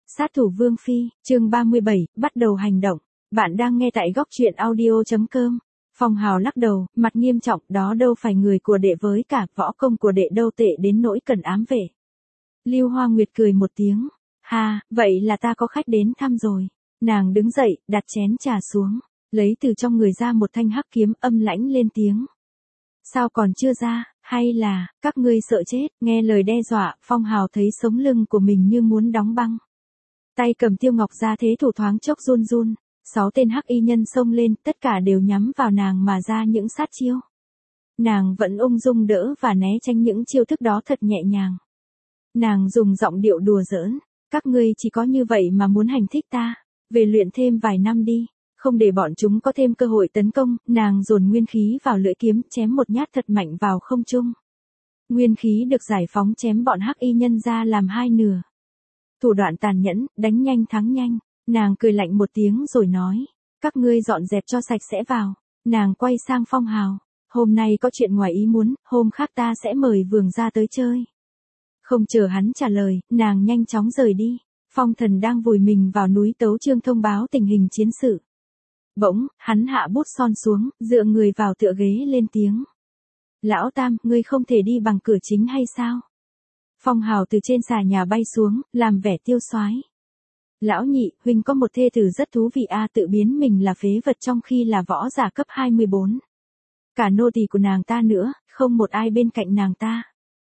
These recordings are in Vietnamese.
Sát thủ Vương Phi, chương 37, bắt đầu hành động. Bạn đang nghe tại góc truyện audio.com. Phong Hào lắc đầu, mặt nghiêm trọng, đó đâu phải người của đệ với cả võ công của đệ đâu tệ đến nỗi cần ám vệ. Lưu Hoa Nguyệt cười một tiếng. Ha, vậy là ta có khách đến thăm rồi. Nàng đứng dậy, đặt chén trà xuống, lấy từ trong người ra một thanh hắc kiếm, âm lãnh lên tiếng. Sao còn chưa ra, hay là, các ngươi sợ chết, nghe lời đe dọa, Phong Hào thấy sống lưng của mình như muốn đóng băng. Tay cầm tiêu ngọc ra thế thủ thoáng chốc run run, 6 tên hắc y nhân xông lên, tất cả đều nhắm vào nàng mà ra những sát chiêu. Nàng vẫn ung dung đỡ và né tránh những chiêu thức đó thật nhẹ nhàng. Nàng dùng giọng điệu đùa giỡn, các ngươi chỉ có như vậy mà muốn hành thích ta, về luyện thêm vài năm đi, không để bọn chúng có thêm cơ hội tấn công. Nàng dồn nguyên khí vào lưỡi kiếm, chém một nhát thật mạnh vào không trung. Nguyên khí được giải phóng chém bọn hắc y nhân ra làm hai nửa. Thủ đoạn tàn nhẫn, đánh nhanh thắng nhanh. Nàng cười lạnh một tiếng rồi nói, các ngươi dọn dẹp cho sạch sẽ vào. Nàng quay sang Phong Hào, hôm nay có chuyện ngoài ý muốn, hôm khác ta sẽ mời Vương gia tới chơi. Không chờ hắn trả lời, nàng nhanh chóng rời đi. Phong Thần đang vùi mình vào núi tấu chương thông báo tình hình chiến sự. Bỗng, hắn hạ bút son xuống, dựa người vào tựa ghế lên tiếng. Lão Tam, ngươi không thể đi bằng cửa chính hay sao? Phong Hào từ trên xà nhà bay xuống, làm vẻ tiêu soái. Lão Nhị, huynh có một thê tử rất thú vị tự biến mình là phế vật trong khi là võ giả cấp 24. Cả nô tỳ của nàng ta nữa, không một ai bên cạnh nàng ta.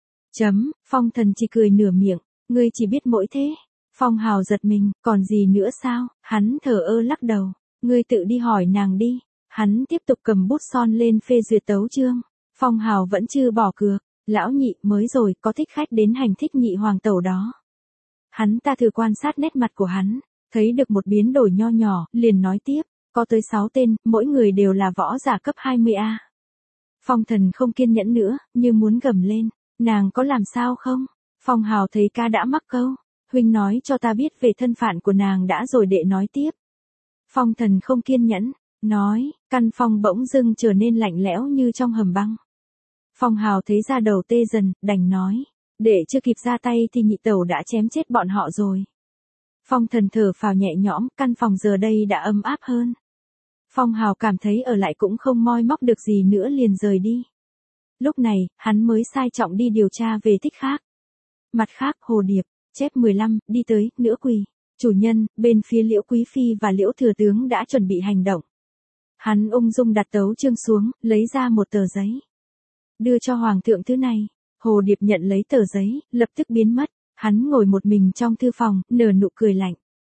Phong Thần chỉ cười nửa miệng, ngươi chỉ biết mỗi thế. Phong Hào giật mình, còn gì nữa sao? Hắn thờ ơ lắc đầu, ngươi tự đi hỏi nàng đi. Hắn tiếp tục cầm bút son lên phê duyệt tấu chương. Phong Hào vẫn chưa bỏ cược. Lão Nhị, mới rồi, có thích khách đến hành thích nhị hoàng tẩu đó. Hắn ta thử quan sát nét mặt của hắn, thấy được một biến đổi nho nhỏ, liền nói tiếp, có tới 6 tên, mỗi người đều là võ giả cấp 20A. Phong Thần không kiên nhẫn nữa, như muốn gầm lên, nàng có làm sao không? Phong Hào thấy ca đã mắc câu, huynh nói cho ta biết về thân phận của nàng đã rồi đệ nói tiếp. Phong Thần không kiên nhẫn, nói, căn phòng bỗng dưng trở nên lạnh lẽo như trong hầm băng. Phong Hào thấy da đầu tê dần, đành nói, để chưa kịp ra tay thì nhị tẩu đã chém chết bọn họ rồi. Phong Thần thở phào nhẹ nhõm, căn phòng giờ đây đã ấm áp hơn. Phong Hào cảm thấy ở lại cũng không moi móc được gì nữa liền rời đi. Lúc này, hắn mới sai trọng đi điều tra về thích khác. Mặt khác, Hồ Điệp, chép 15, đi tới, nửa quỳ. Chủ nhân, bên phía Liễu Quý Phi và Liễu Thừa Tướng đã chuẩn bị hành động. Hắn ung dung đặt tấu chương xuống, lấy ra một tờ giấy. Đưa cho Hoàng thượng thứ này. Hồ Điệp nhận lấy tờ giấy, lập tức biến mất. Hắn ngồi một mình trong thư phòng, nở nụ cười lạnh.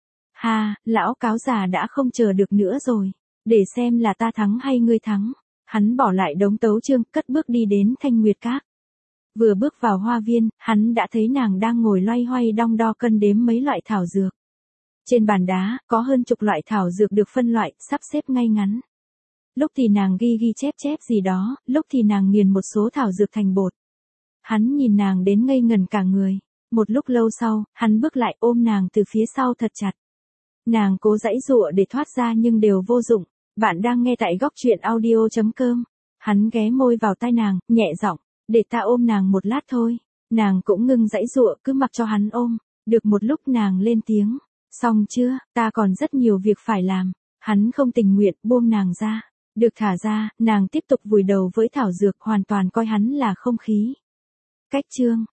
Ha, lão cáo già đã không chờ được nữa rồi. Để xem là ta thắng hay ngươi thắng. Hắn bỏ lại đống tấu chương, cất bước đi đến Thanh Nguyệt Các. Vừa bước vào hoa viên, hắn đã thấy nàng đang ngồi loay hoay đong đo cân đếm mấy loại thảo dược. Trên bàn đá, có hơn chục loại thảo dược được phân loại, sắp xếp ngay ngắn. Lúc thì nàng ghi chép gì đó, lúc thì nàng nghiền một số thảo dược thành bột. Hắn nhìn nàng đến ngây ngẩn cả người. Một lúc lâu sau, hắn bước lại ôm nàng từ phía sau thật chặt. Nàng cố giãy giụa để thoát ra nhưng đều vô dụng. Bạn đang nghe tại góc truyện audio.com. Hắn ghé môi vào tai nàng, nhẹ giọng, để ta ôm nàng một lát thôi. Nàng cũng ngưng giãy giụa, cứ mặc cho hắn ôm. Được một lúc nàng lên tiếng, xong chưa, ta còn rất nhiều việc phải làm. Hắn không tình nguyện buông nàng ra. Được thả ra, nàng tiếp tục vùi đầu với thảo dược, hoàn toàn coi hắn là không khí. Cách chương